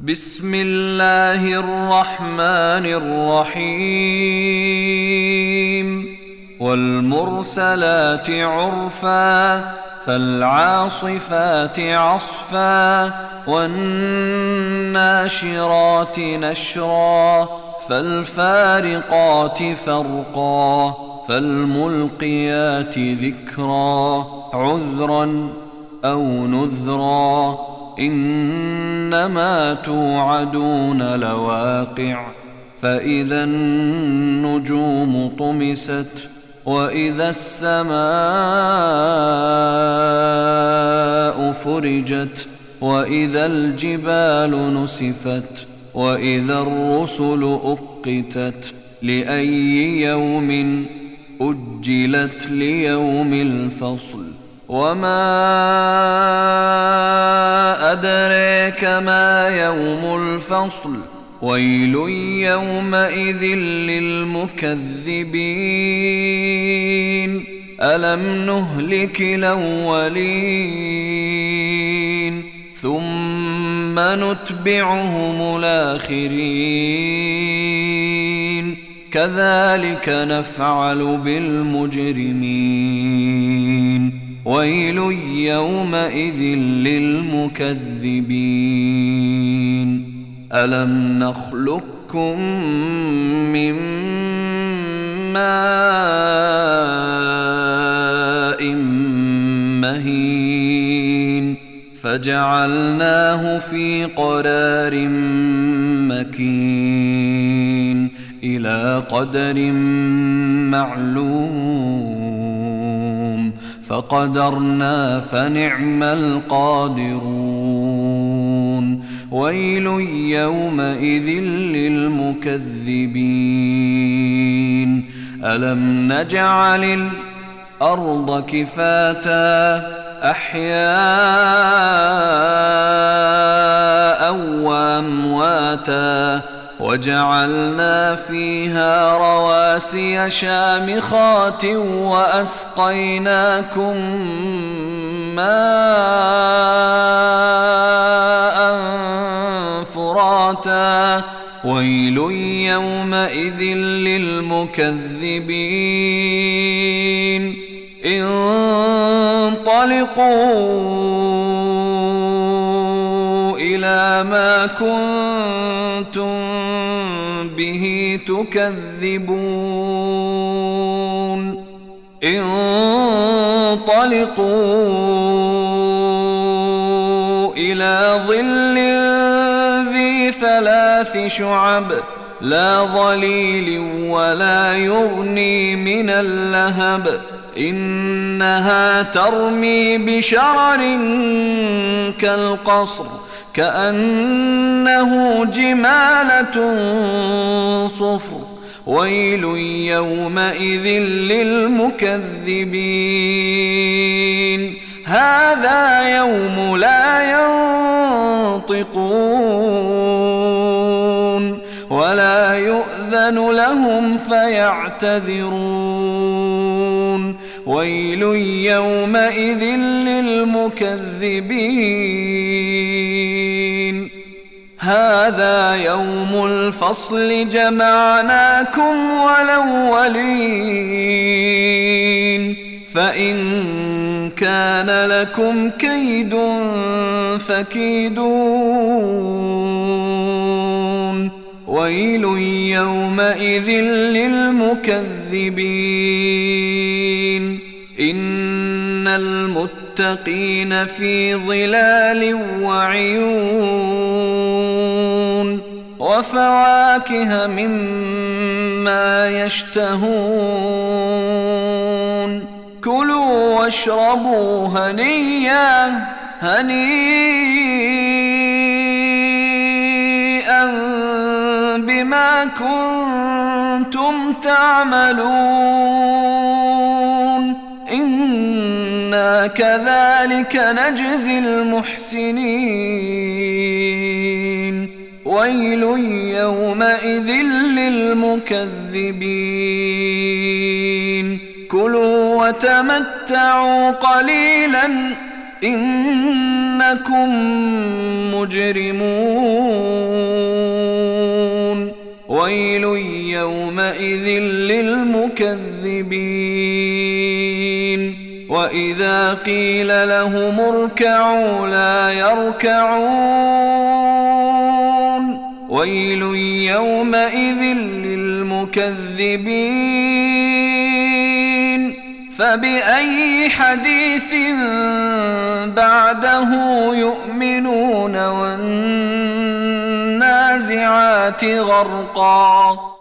بسم الله الرحمن الرحيم والمرسلات عرفا فالعاصفات عصفا والناشرات نشرا فالفارقات فرقا فالملقيات ذكرا عذرا أو نذرا إنما توعدون لواقع فإذا النجوم طمست وإذا السماء فرجت وإذا الجبال نسفت وإذا الرسل أقتت لأي يوم أجلت ليوم الفصل وما أدريك ما يوم الفصل ويل يومئذ للمكذبين ألم نهلك الأولين ثم نتبعهم الآخرين كذلك نفعل بالمجرمين ويل يومئذ للمكذبين ألم نخلقكم من ماء مهين فجعلناه في قرار مكين إلى قدر معلوم فقدرنا فنعم القادرون ويل يومئذ للمكذبين ألم نجعل الأرض كفاتا أحياء وأمواتا وجعلنا فيها رواسي شامخات وأسقيناكم ماء فراتا ويل يومئذ للمكذبين انطلقوا إلى ما كنتم به تكذبون انطلقوا إلى ظل ذي ثلاث شعب لا ظليل ولا يغني من اللهب إنها ترمي بشرر كالقصر كأنه جمالة صفر ويل يومئذ للمكذبين هذا يوم لا ينطقون ولا يؤذن لهم فيعتذرون ويل يومئذ للمكذبين هذا يوم الفصل جمعناكم والأولين فإن كان لكم كيد فكيدون ويل يومئذ للمكذبين إن المتقين في ظلال وعيون وفواكه مما يشتهون كلوا واشربوا هنيئا بما كنتم تعملون إنا كذلك نجزي المحسنين ويل يومئذ للمكذبين كلوا وتمتعوا قليلا إنكم مجرمون. للمكذبين وإذا قيل لهم اركعوا لا يركعون ويل يومئذ للمكذبين فبأي حديث بعده يؤمنون والنازعات غرقا